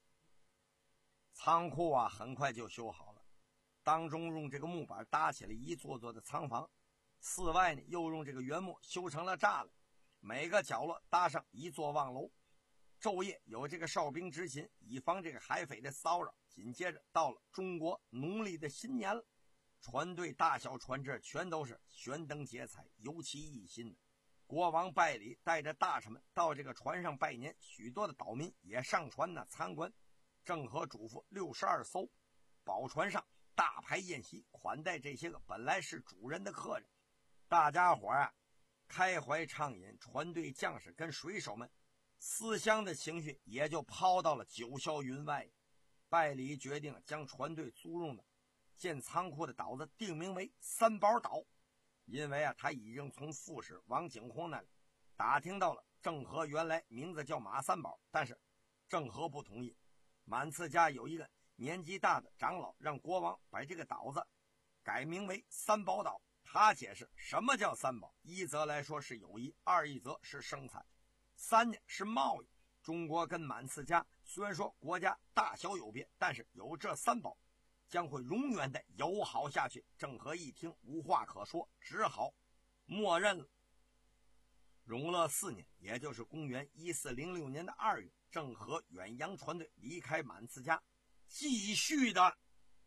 仓库啊很快就修好了，当中用这个木板搭起了一座座的仓房，四外呢又用这个原木修成了栅栏，每个角落搭上一座望楼，昼夜有这个哨兵执勤，以防这个海匪的骚扰。紧接着到了中国农历的新年了，船队大小船只全都是悬灯结彩，尤其一新的。国王拜里带着大臣们到这个船上拜年，许多的岛民也上船呢参观。郑和嘱咐六十二艘宝船上大排宴席，款待这些个本来是主人的客人。大家伙啊开怀畅饮，船队将士跟水手们思乡的情绪也就抛到了九霄云外。拜里决定将船队租用的建仓库的岛子定名为三宝岛，因为啊，他已经从副使王景洪那里打听到了郑和原来名字叫马三宝，但是郑和不同意。满次家有一个年纪大的长老让国王把这个岛子改名为三宝岛。他解释什么叫三宝，一则来说是友谊，二一则是生产，三呢是贸易。中国跟满次家虽然说国家大小有别，但是有这三宝将会永远的友好下去。郑和一听无话可说，只好默认了。永乐四年，也就是公元一四零六年的二月，郑和远洋船队离开满次家，继续的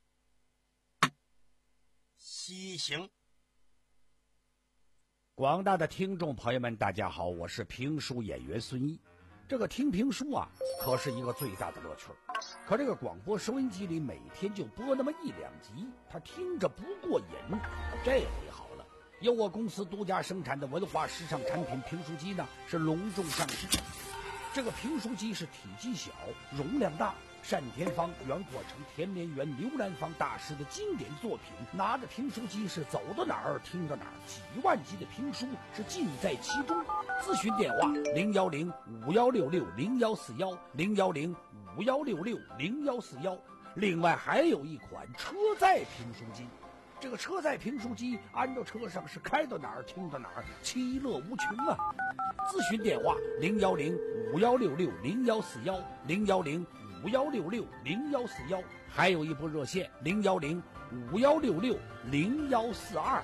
西行。 广大的听众朋友们，大家好，我是评书演员孙一。这个听评书啊，可是一个最大的乐趣。可这个广播收音机里每天就播那么一两集，他听着不过瘾。这回好了，由我公司独家生产的文化时尚产品评书机呢，是隆重上市。这个评书机是体积小，容量大，单田芳、袁阔成、田连元、刘兰芳大师的经典作品。拿着评书机是走到哪儿听到哪儿，几万集的评书是尽在其中。咨询电话零幺零五幺六六零幺四幺零幺零五幺六六零幺四幺。另外还有一款车载评书机，这个车载评书机安到车上是开到哪儿听到哪儿，其乐无穷啊！咨询电话零幺零五幺六六零幺四幺零幺零五幺六六零幺四幺，还有一部热线零幺零五幺六六零幺四二。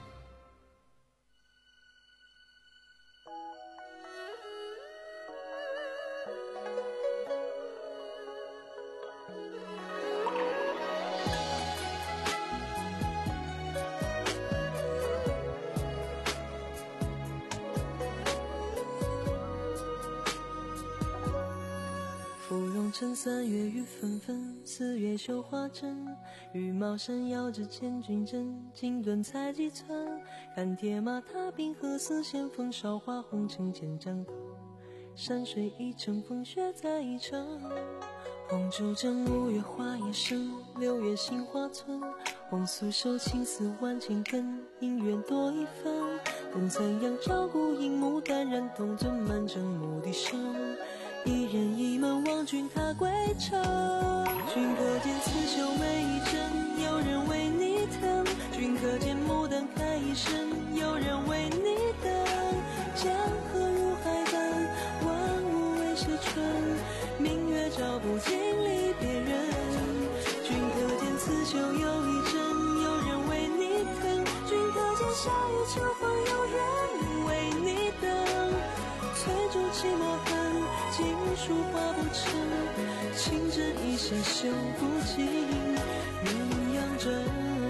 三月雨纷纷，四月绣花针。羽毛扇摇着千军阵，锦缎裁几寸。看铁马踏冰河，丝线风韶华红尘千丈高。山水一程，风雪在一程。红烛正五月花叶深，六月杏花村。红素手青丝万千根，姻缘多一分。等残阳照顾荧幕，淡然同尊满城牧笛声。一人一门望君踏归程，君可见刺绣每一针，有人为你疼。君可见牡丹开一生，有人为你等。江河入海奔，万物为谁春？明月照不尽离别人。君可见刺绣有一针，有人为你疼。君可见夏雨秋风，有人为你等。催逐寂寞恨，经书画不成，情针一线绣不尽鸳鸯针。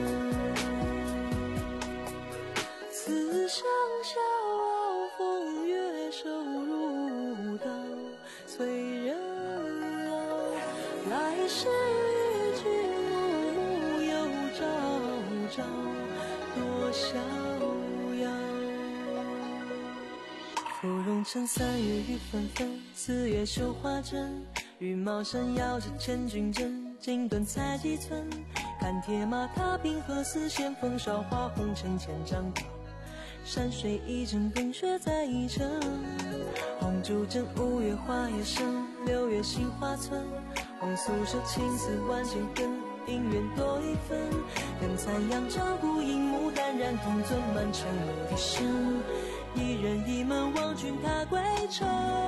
此生笑傲风月，手如刀，催人老。来世与君暮暮，又朝朝多逍遥。芙蓉城三月雨纷纷，四月绣花针。羽毛扇摇着千军阵，锦缎裁几寸。看铁马踏冰河，丝线风韶华红尘千丈高。山水一程，风雪在一程。红烛正五月花叶深，六月杏花村。红素手青丝万千根，姻缘多一分。等残阳照顾荧幕，淡然同尊满城牧笛声。一人一门望君踏归程，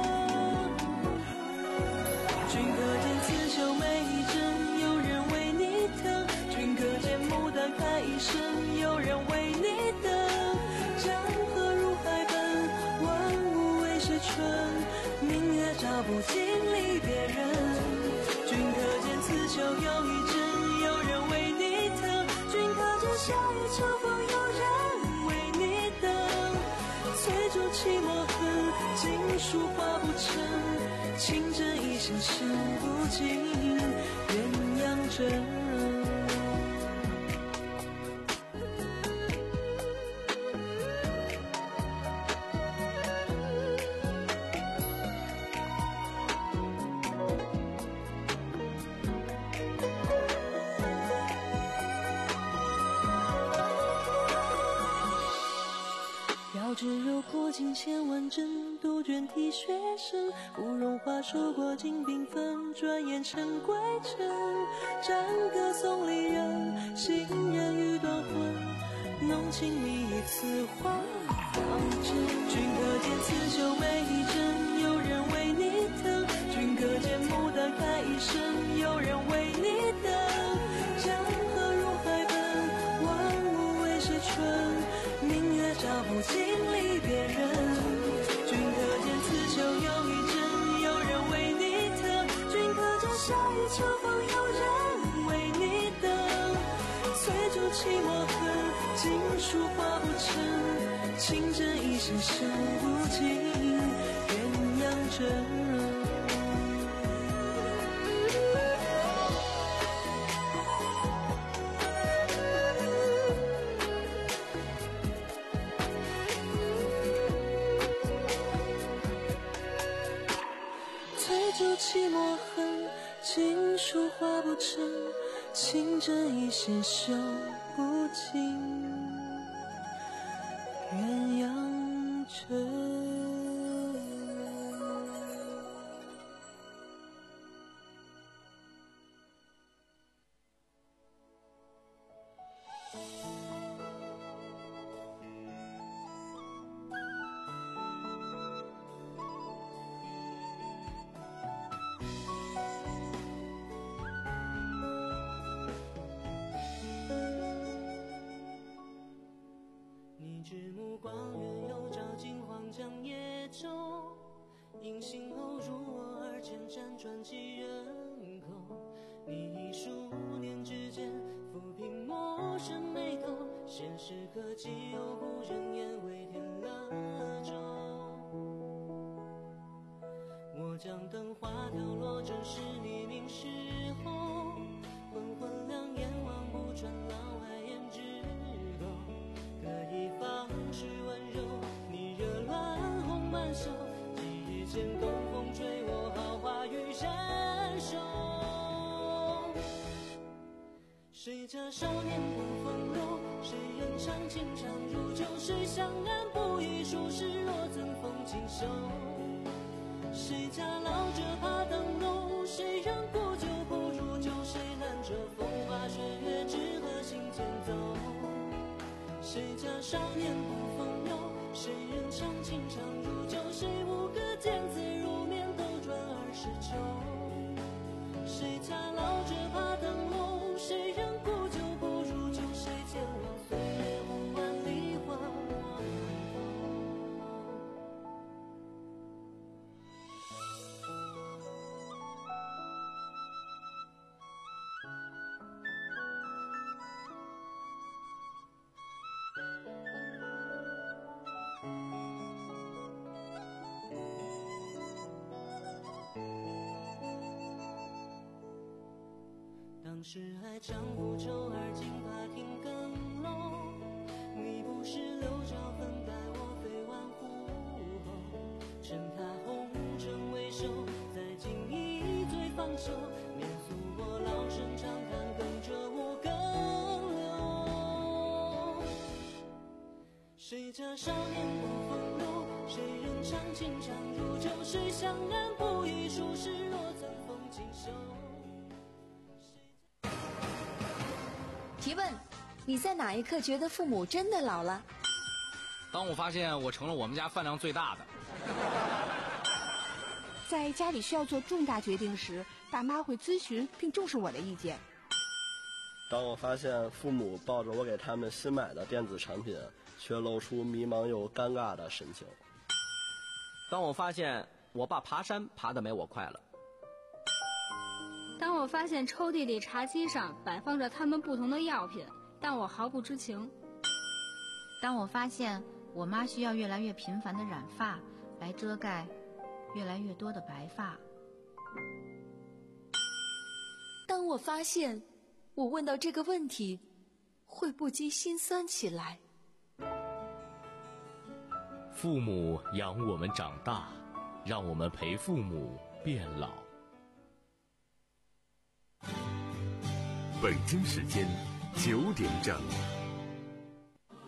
君可见刺绣每一针，有人为你疼。君可见牡丹开一生，有人为你等。江河入海奔，万物为谁春？明月照不尽离别人。君可见刺绣有一针，有人为你疼。君可见夏雨秋风，有人为你等。催逐寂寞恨，经书画不成，情针一线绣不尽鸳鸯针。 只有破镜千万针，杜鹃啼血声，不容花说过尽缤纷，转眼尘归尘。战歌送离人，行人欲断魂，浓情蜜意此话当真。君可见刺绣每一针，有人为你疼；君可见牡丹开一生，有人为你等。江河入海奔，万物为谁春？明月照不尽离别人。君可见刺绣有一针，有人为你疼；君可见夏雨秋风，有人为你等。翠竹泣墨痕，锦书画不成，情真一生深不尽鸳鸯枕。寂寞恨，锦书画不成，情真一线绣不尽鸳鸯枕。因心偶入我耳前，辗转几人口。你一数年之间，抚平陌生眉头。现实可及，有故人言为添了舟。我将灯花飘落，正是黎明时候。昏昏两眼望不穿老海胭脂钩，可以方式温柔，你惹乱红满袖。见东风吹我豪华与闪烁，谁家少年不风流？谁人长情长如酒？谁相安不疑数十若曾逢锦绣？谁家老者怕登楼？谁人古酒不如酒？谁揽着风花雪月只和心间走？谁家少年不风流？谁人长情长如酒？谁无个见字如面，斗转二十秋。谁家老者怕登楼？谁人古酒不如酒？谁见望岁月无万里花望当时爱丈夫愁而今怕停更楼，你不是柳朝粉黛我非万户后。趁他红尘未收，再敬一醉方休。免诉我老生常谈，耕者无更留。谁家少年不风流？谁人长情长如酒？谁相安不疑数十若曾逢锦绣？ 提问：你在哪一刻觉得父母真的老了？ 当我发现我成了我们家饭量最大的。 在家里需要做重大决定时，爸妈会咨询并重视我的意见。 当我发现父母抱着我给他们新买的电子产品，却露出迷茫又尴尬的神情。 当我发现我爸爬山爬得没我快了。 当我发现抽屉里茶几上摆放着他们不同的药品，但我毫不知情。 当我发现我妈需要越来越频繁的染发，来遮盖越来越多的白发。 当我发现我问到这个问题会不禁心酸起来。 父母养我们长大，让我们陪父母变老。北京时间九点整。